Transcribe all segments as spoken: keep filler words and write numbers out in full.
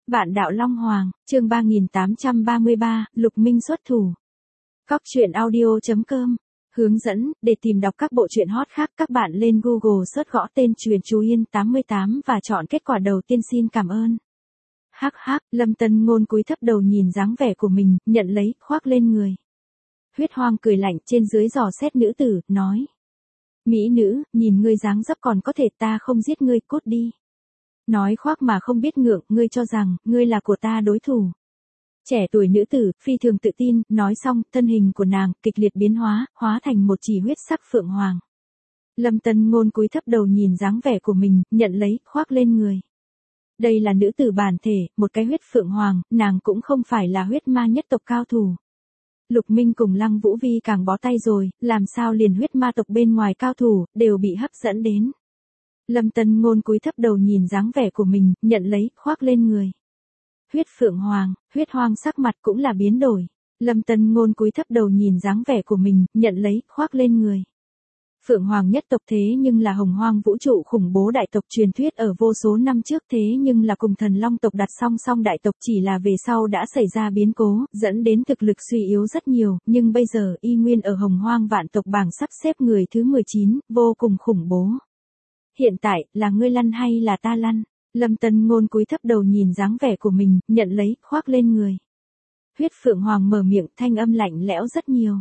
Vạn đạo Long Hoàng, chương ba nghìn tám trăm ba mươi ba, Lục Minh xuất thủ. Cóc truyện audio chấm com. Hướng dẫn, để tìm đọc các bộ truyện hot khác các bạn lên Google search gõ tên Truyện Chú Yên tám mươi tám và chọn kết quả đầu tiên xin cảm ơn. Hắc hắc, Lâm Tân Ngôn cúi thấp đầu nhìn dáng vẻ của mình, nhận lấy, khoác lên người. Huyết Hoang cười lạnh trên dưới dò xét nữ tử, nói. Mỹ nữ, nhìn ngươi dáng dấp còn có thể ta không giết ngươi, cút đi. Nói khoác mà không biết ngượng, ngươi cho rằng, ngươi là của ta đối thủ. Trẻ tuổi nữ tử, phi thường tự tin, nói xong, thân hình của nàng, kịch liệt biến hóa, hóa thành một chỉ huyết sắc phượng hoàng. Lâm Tân Ngôn cúi thấp đầu nhìn dáng vẻ của mình, nhận lấy, khoác lên người. Đây là nữ tử bản thể, một cái huyết phượng hoàng, nàng cũng không phải là huyết ma nhất tộc cao thủ. Lục Minh cùng Lăng Vũ Vi càng bó tay rồi, làm sao liền huyết ma tộc bên ngoài cao thủ, đều bị hấp dẫn đến. Lâm Tân Ngôn cúi thấp đầu nhìn dáng vẻ của mình, nhận lấy, khoác lên người. Huyết Phượng Hoàng, Huyết Hoang sắc mặt cũng là biến đổi. Lâm Tân Ngôn cúi thấp đầu nhìn dáng vẻ của mình, nhận lấy, khoác lên người. Phượng Hoàng nhất tộc thế nhưng là hồng hoang vũ trụ khủng bố đại tộc truyền thuyết ở vô số năm trước thế nhưng là cùng thần long tộc đặt song song đại tộc chỉ là về sau đã xảy ra biến cố, dẫn đến thực lực suy yếu rất nhiều, nhưng bây giờ y nguyên ở hồng hoang vạn tộc bảng sắp xếp người thứ mười chín, vô cùng khủng bố. Hiện tại, là ngươi lăn hay là ta lăn? Lâm Tân Ngôn cúi thấp đầu nhìn dáng vẻ của mình, nhận lấy, khoác lên người. Huyết Phượng Hoàng mở miệng, thanh âm lạnh lẽo rất nhiều.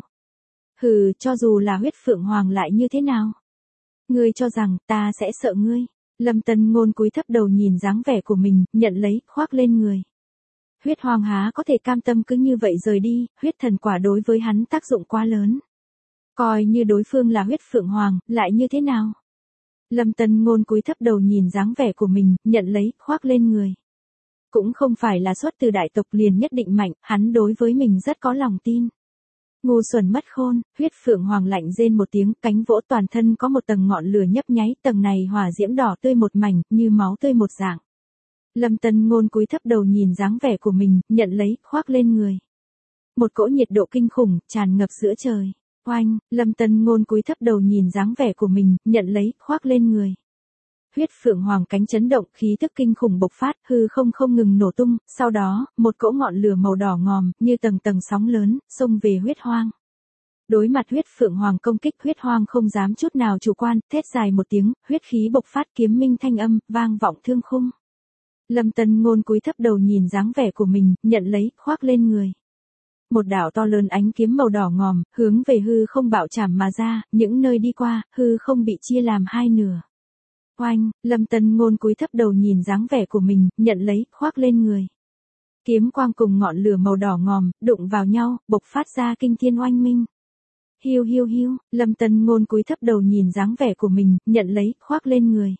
Hừ, cho dù là huyết Phượng Hoàng lại như thế nào? Ngươi cho rằng, ta sẽ sợ ngươi. Lâm Tân Ngôn cúi thấp đầu nhìn dáng vẻ của mình, nhận lấy, khoác lên người. Huyết Hoang há có thể cam tâm cứ như vậy rời đi, huyết thần quả đối với hắn tác dụng quá lớn. Coi như đối phương là huyết Phượng Hoàng, lại như thế nào? Lâm Tân Ngôn cúi thấp đầu nhìn dáng vẻ của mình, nhận lấy, khoác lên người. Cũng không phải là xuất từ đại tộc liền nhất định mạnh, hắn đối với mình rất có lòng tin. Ngu xuẩn mất khôn, huyết Phượng Hoàng lạnh rên một tiếng, cánh vỗ toàn thân có một tầng ngọn lửa nhấp nháy, tầng này hỏa diễm đỏ tươi một mảnh, như máu tươi một dạng. Lâm Tân Ngôn cúi thấp đầu nhìn dáng vẻ của mình, nhận lấy, khoác lên người. Một cỗ nhiệt độ kinh khủng, tràn ngập giữa trời. Oanh, Lâm Tân Ngôn cúi thấp đầu nhìn dáng vẻ của mình, nhận lấy, khoác lên người. Huyết Phượng Hoàng cánh chấn động, khí tức kinh khủng bộc phát, hư không không ngừng nổ tung, sau đó, một cỗ ngọn lửa màu đỏ ngòm, như tầng tầng sóng lớn, xông về Huyết Hoang. Đối mặt Huyết Phượng Hoàng công kích, Huyết Hoang không dám chút nào chủ quan, thét dài một tiếng, huyết khí bộc phát, kiếm minh thanh âm, vang vọng thương khung. Lâm Tân Ngôn cúi thấp đầu nhìn dáng vẻ của mình, nhận lấy, khoác lên người. Một đạo to lớn ánh kiếm màu đỏ ngòm, hướng về hư không bạo chảm mà ra, những nơi đi qua, hư không bị chia làm hai nửa. Oanh, Lâm Tân Ngôn cúi thấp đầu nhìn dáng vẻ của mình, nhận lấy, khoác lên người. Kiếm quang cùng ngọn lửa màu đỏ ngòm, đụng vào nhau, bộc phát ra kinh thiên oanh minh. Hiu hiu hiu, Lâm Tân Ngôn cúi thấp đầu nhìn dáng vẻ của mình, nhận lấy, khoác lên người.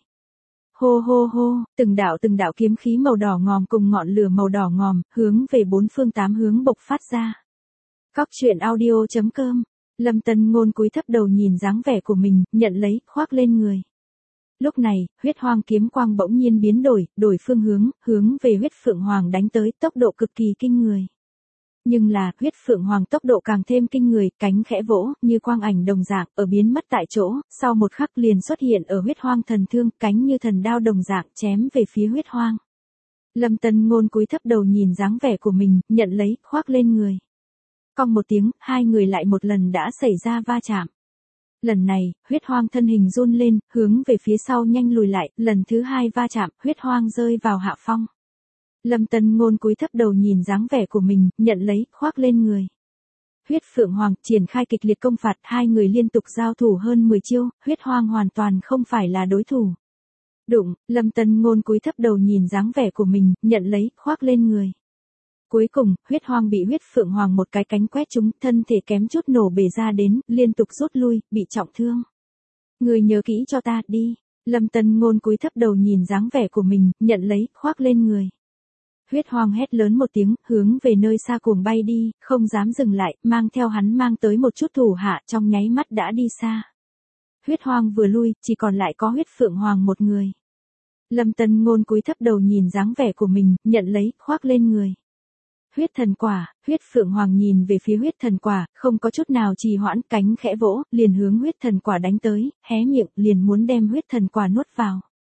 Hô hô hô, từng đạo từng đạo kiếm khí màu đỏ ngòm cùng ngọn lửa màu đỏ ngòm, hướng về bốn phương tám hướng bộc phát ra. Cóc truyện audio chấm com. Lâm Tân Ngôn cúi thấp đầu nhìn dáng vẻ của mình, nhận lấy, khoác lên người. Lúc này, Huyết Hoang kiếm quang bỗng nhiên biến đổi, đổi phương hướng, hướng về Huyết Phượng Hoàng đánh tới, tốc độ cực kỳ kinh người. Nhưng là, Huyết Phượng Hoàng tốc độ càng thêm kinh người, cánh khẽ vỗ, như quang ảnh đồng dạng, ở biến mất tại chỗ, sau một khắc liền xuất hiện ở Huyết Hoang thần thương, cánh như thần đao đồng dạng, chém về phía Huyết Hoang. Lâm Tân Ngôn cúi thấp đầu nhìn dáng vẻ của mình, nhận lấy, khoác lên người. Cong một tiếng, hai người lại một lần đã xảy ra va chạm. Lần này, Huyết Hoang thân hình run lên, hướng về phía sau nhanh lùi lại, lần thứ hai va chạm, Huyết Hoang rơi vào hạ phong. Lâm Tân Ngôn cúi thấp đầu nhìn dáng vẻ của mình, nhận lấy, khoác lên người. Huyết Phượng Hoàng triển khai kịch liệt công phạt, hai người liên tục giao thủ hơn mười chiêu, Huyết Hoang hoàn toàn không phải là đối thủ. Đụng, Lâm Tân Ngôn cúi thấp đầu nhìn dáng vẻ của mình, nhận lấy, khoác lên người. Cuối cùng, Huyết Hoang bị Huyết Phượng Hoàng một cái cánh quét trúng, thân thể kém chút nổ bể ra đến, liên tục rút lui, bị trọng thương. Người nhớ kỹ cho ta, đi. Lâm Tân Ngôn cúi thấp đầu nhìn dáng vẻ của mình, nhận lấy, khoác lên người. Huyết Hoang hét lớn một tiếng, hướng về nơi xa cuồng bay đi, không dám dừng lại, mang theo hắn mang tới một chút thủ hạ, trong nháy mắt đã đi xa. Huyết Hoang vừa lui, chỉ còn lại có Huyết Phượng Hoàng một người. Lâm Tân Ngôn cúi thấp đầu nhìn dáng vẻ của mình, nhận lấy, khoác lên người. Huyết thần quả, Huyết Phượng Hoàng nhìn về phía huyết thần quả, không có chút nào trì hoãn, cánh khẽ vỗ, liền hướng huyết thần quả đánh tới, hé miệng, liền muốn đem huyết thần quả nuốt vào.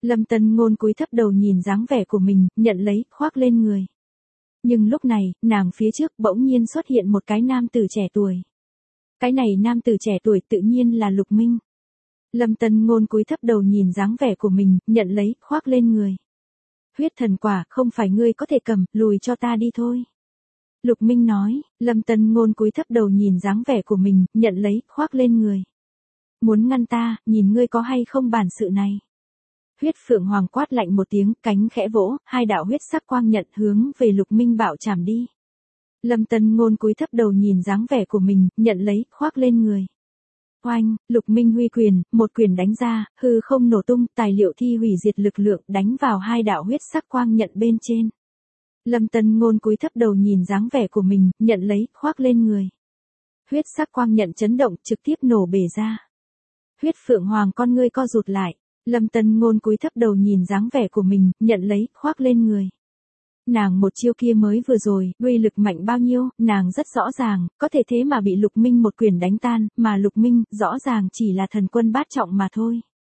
Lâm Tân Ngôn cúi thấp đầu nhìn dáng vẻ của mình, nhận lấy, khoác lên người. Nhưng lúc này, nàng phía trước bỗng nhiên xuất hiện một cái nam tử trẻ tuổi. Cái này nam tử trẻ tuổi tự nhiên là Lục Minh. Lâm Tân Ngôn cúi thấp đầu nhìn dáng vẻ của mình, nhận lấy, khoác lên người. Huyết thần quả, không phải ngươi có thể cầm, lùi cho ta đi thôi. Lục Minh nói. Lâm Tân Ngôn cúi thấp đầu nhìn dáng vẻ của mình, nhận lấy, khoác lên người. Muốn ngăn ta, nhìn ngươi có hay không bản sự này. Huyết Phượng Hoàng quát lạnh một tiếng, cánh khẽ vỗ, hai đạo huyết sắc quang nhận hướng về Lục Minh bạo chạm đi. Lâm Tân Ngôn cúi thấp đầu nhìn dáng vẻ của mình, nhận lấy, khoác lên người. Oanh, Lục Minh huy quyền, một quyền đánh ra, hư không nổ tung, tài liệu thi hủy diệt lực lượng đánh vào hai đạo huyết sắc quang nhận bên trên. Lâm Tân Ngôn cúi thấp đầu nhìn dáng vẻ của mình, nhận lấy, khoác lên người. Huyết sắc quang nhận chấn động, trực tiếp nổ bể ra. Huyết Phượng Hoàng con ngươi co rụt lại. Lâm Tân Ngôn cúi thấp đầu nhìn dáng vẻ của mình, nhận lấy, khoác lên người. Nàng một chiêu kia mới vừa rồi, uy lực mạnh bao nhiêu, nàng rất rõ ràng, có thể thế mà bị Lục Minh một quyền đánh tan, mà Lục Minh, rõ ràng chỉ là thần quân bát trọng mà thôi.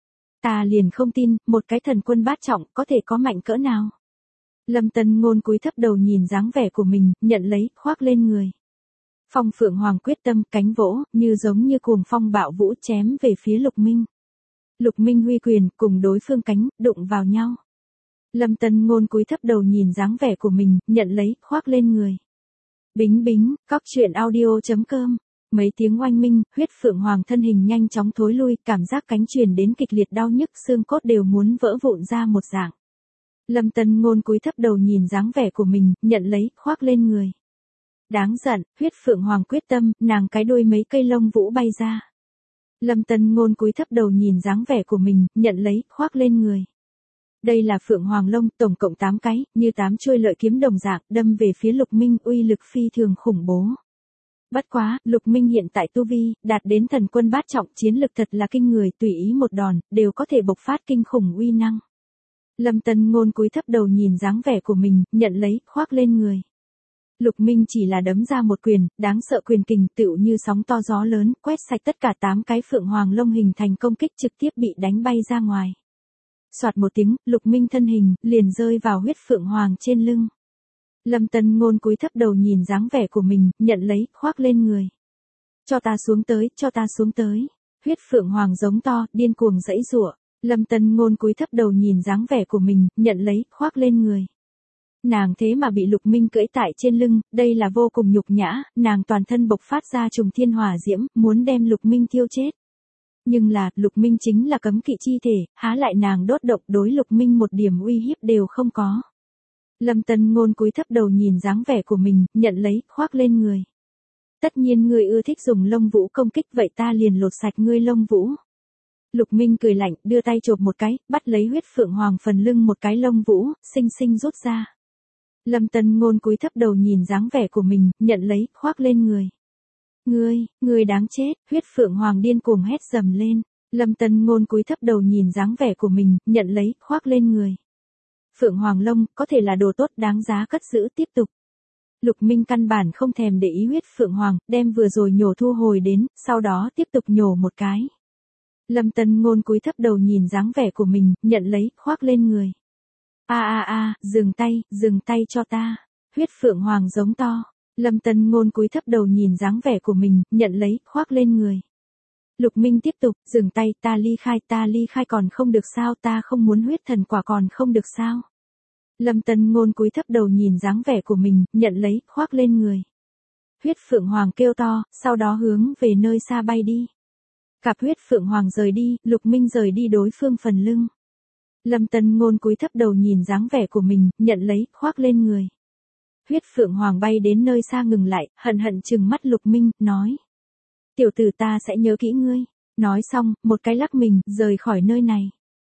Ta liền không tin, một cái thần quân bát trọng, có thể có mạnh cỡ nào. Lâm Tân Ngôn cúi thấp đầu nhìn dáng vẻ của mình, nhận lấy, khoác lên người. Phong Phượng Hoàng quyết tâm, cánh vỗ, như giống như cuồng phong bạo vũ chém về phía Lục Minh. Lục Minh huy quyền, cùng đối phương cánh, đụng vào nhau. Lâm Tân Ngôn cúi thấp đầu nhìn dáng vẻ của mình, nhận lấy, khoác lên người. Bính bính, cóc truyện audio chấm com. Mấy tiếng oanh minh, Huyết Phượng Hoàng thân hình nhanh chóng thối lui, cảm giác cánh truyền đến kịch liệt đau nhức, xương cốt đều muốn vỡ vụn ra một dạng. Lâm Tân Ngôn cúi thấp đầu nhìn dáng vẻ của mình, nhận lấy, khoác lên người. Đáng giận, Huyết Phượng Hoàng quyết tâm, nàng cái đuôi mấy cây lông vũ bay ra. Lâm Tân Ngôn cúi thấp đầu nhìn dáng vẻ của mình, nhận lấy, khoác lên người. Đây là Phượng Hoàng lông, tổng cộng tám cái, như tám chuôi lợi kiếm đồng dạng, đâm về phía Lục Minh, uy lực phi thường khủng bố. Bất quá, Lục Minh hiện tại tu vi, đạt đến thần quân bát trọng, chiến lực thật là kinh người, tùy ý một đòn, đều có thể bộc phát kinh khủng uy năng. Lâm Tân Ngôn cúi thấp đầu nhìn dáng vẻ của mình, nhận lấy, khoác lên người. Lục Minh chỉ là đấm ra một quyền, đáng sợ quyền kình tựu như sóng to gió lớn, quét sạch tất cả tám cái Phượng Hoàng lông hình thành công kích trực tiếp bị đánh bay ra ngoài. Soạt một tiếng, Lục Minh thân hình, liền rơi vào Huyết Phượng Hoàng trên lưng. Lâm Tân Ngôn cúi thấp đầu nhìn dáng vẻ của mình, nhận lấy, khoác lên người. Cho ta xuống tới, cho ta xuống tới. Huyết Phượng Hoàng giống to, điên cuồng giãy giụa. Lâm Tân Ngôn cúi thấp đầu nhìn dáng vẻ của mình, nhận lấy, khoác lên người. Nàng thế mà bị Lục Minh cưỡi tại trên lưng, đây là vô cùng nhục nhã, nàng toàn thân bộc phát ra trùng thiên hỏa diễm, muốn đem Lục Minh thiêu chết. Nhưng là, Lục Minh chính là cấm kỵ chi thể, há lại nàng đốt độc đối Lục Minh một điểm uy hiếp đều không có. Lâm Tân Ngôn cúi thấp đầu nhìn dáng vẻ của mình, nhận lấy, khoác lên người. Tất nhiên ngươi ưa thích dùng lông vũ công kích, vậy ta liền lột sạch ngươi lông vũ. Lục Minh cười lạnh, đưa tay chộp một cái, bắt lấy Huyết Phượng Hoàng phần lưng một cái lông vũ, xinh xinh rút ra. Lâm Tân Ngôn cúi thấp đầu nhìn dáng vẻ của mình, nhận lấy, khoác lên người. Ngươi, ngươi đáng chết, Huyết Phượng Hoàng điên cuồng hét dầm lên. Lâm Tân Ngôn cúi thấp đầu nhìn dáng vẻ của mình, nhận lấy, khoác lên người. Phượng Hoàng lông, có thể là đồ tốt đáng giá cất giữ tiếp tục. Lục Minh căn bản không thèm để ý Huyết Phượng Hoàng, đem vừa rồi nhổ thu hồi đến, sau đó tiếp tục nhổ một cái. Lâm Tân Ngôn cúi thấp đầu nhìn dáng vẻ của mình, nhận lấy, khoác lên người. A a a, dừng tay, dừng tay cho ta. Huyết Phượng Hoàng giống to. Lâm Tân Ngôn cúi thấp đầu nhìn dáng vẻ của mình, nhận lấy, khoác lên người. Lục Minh tiếp tục, dừng tay, ta ly khai, ta ly khai còn không được sao, ta không muốn huyết thần quả còn không được sao. Lâm Tân Ngôn cúi thấp đầu nhìn dáng vẻ của mình, nhận lấy, khoác lên người. Huyết Phượng Hoàng kêu to, sau đó hướng về nơi xa bay đi. Cặp Huyết Phượng Hoàng rời đi, Lục Minh rời đi đối phương phần lưng. Lâm Tân Ngôn cúi thấp đầu nhìn dáng vẻ của mình, nhận lấy, khoác lên người. Huyết Phượng Hoàng bay đến nơi xa ngừng lại, hận hận trừng mắt Lục Minh, nói. Tiểu tử ta sẽ nhớ kỹ ngươi. Nói xong, một cái lắc mình, rời khỏi nơi này.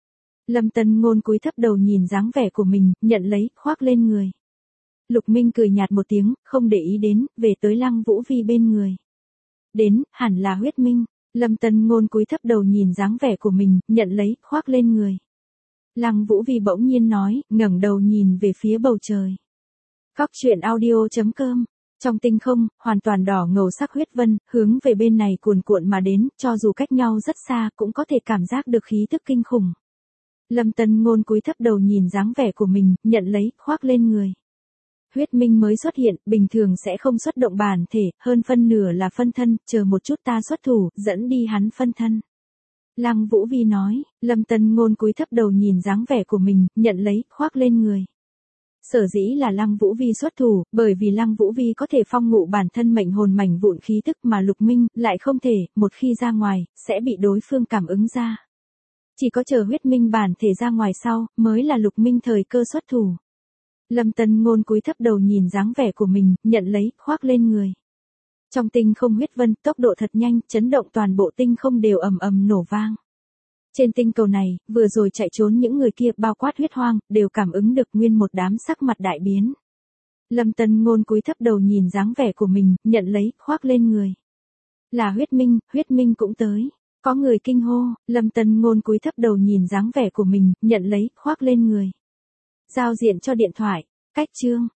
Lâm Tân Ngôn cúi thấp đầu nhìn dáng vẻ của mình, nhận lấy, khoác lên người. Lục Minh cười nhạt một tiếng, không để ý đến, về tới Lăng Vũ Vi bên người. Đến, hẳn là Huyết Minh. Lâm Tân Ngôn cúi thấp đầu nhìn dáng vẻ của mình, nhận lấy, khoác lên người. Lăng Vũ Vi bỗng nhiên nói, ngẩng đầu nhìn về phía bầu trời. Cóc truyện audio chấm com. Trong tinh không, hoàn toàn đỏ ngầu sắc huyết vân, hướng về bên này cuồn cuộn mà đến, cho dù cách nhau rất xa, cũng có thể cảm giác được khí tức kinh khủng. Lâm Tân Ngôn cúi thấp đầu nhìn dáng vẻ của mình, nhận lấy, khoác lên người. Huyết Minh mới xuất hiện, bình thường sẽ không xuất động bản thể, hơn phân nửa là phân thân, chờ một chút ta xuất thủ, dẫn đi hắn phân thân. Lăng Vũ Vi nói, Lâm Tân Ngôn cúi thấp đầu nhìn dáng vẻ của mình, nhận lấy, khoác lên người. Sở dĩ là Lăng Vũ Vi xuất thủ, bởi vì Lăng Vũ Vi có thể phong ngụ bản thân mệnh hồn mảnh vụn khí tức mà Lục Minh lại không thể, một khi ra ngoài, sẽ bị đối phương cảm ứng ra. Chỉ có chờ Huyết Minh bản thể ra ngoài sau, mới là Lục Minh thời cơ xuất thủ. Lâm Tân Ngôn cúi thấp đầu nhìn dáng vẻ của mình, nhận lấy, khoác lên người. Trong tinh không huyết vân, tốc độ thật nhanh, chấn động toàn bộ tinh không đều ầm ầm nổ vang. Trên tinh cầu này, vừa rồi chạy trốn những người kia bao quát huyết hoang, đều cảm ứng được nguyên một đám sắc mặt đại biến. Lâm Tân Ngôn cúi thấp đầu nhìn dáng vẻ của mình, nhận lấy, khoác lên người. Là Huyết Minh, Huyết Minh cũng tới. Có người kinh hô, Lâm Tân Ngôn cúi thấp đầu nhìn dáng vẻ của mình, nhận lấy, khoác lên người. Giao diện cho điện thoại, cách chương.